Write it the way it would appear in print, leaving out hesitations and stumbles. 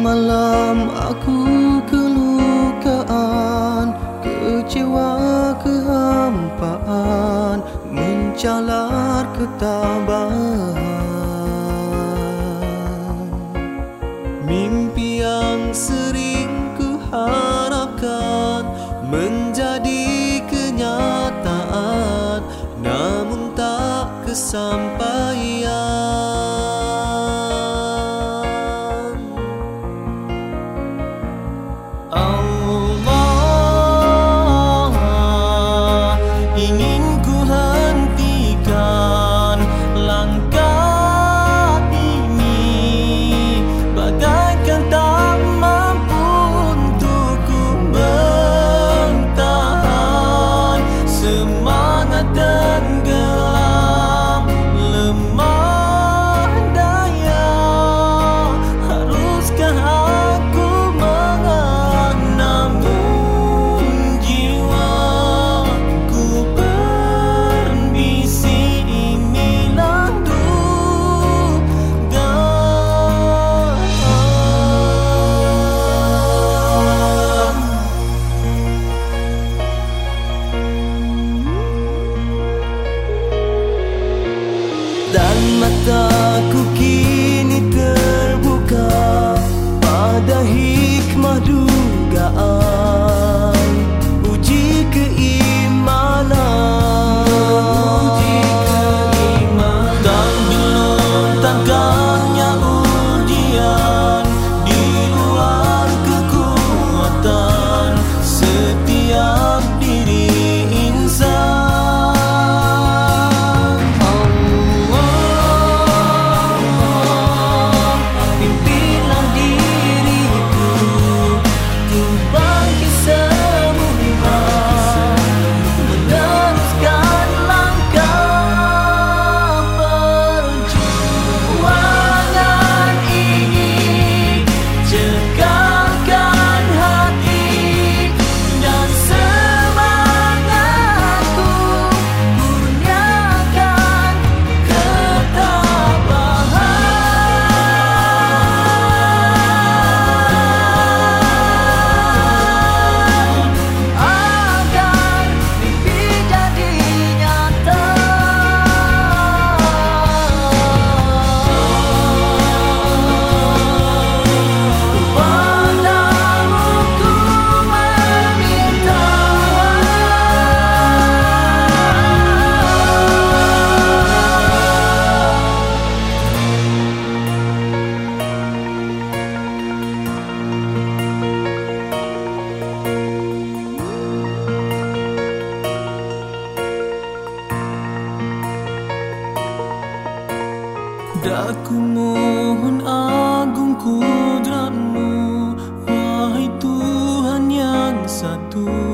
Semalam aku kelukaan, kecewa kehampaan, mencalar ketabahan. Mimpi yang sering ku harapkan menjadi kenyataan, namun tak kesampaian. Allah, ingin ku hentikan langkah ini, bagaikan tak mampu untuk ku bertahan. Semangat tenggelam, lemah daya, haruskah aku mengalah? Namun jiwaku berbisik, inilah dugaan. Dan mataku kini terbuka pada hikmah dugaan, uji keimanan. Dan belum tangganya ujian di luar kekuatan setiap diri insan. Aku mohon agung kudrat-Mu, wahai Tuhan yang satu.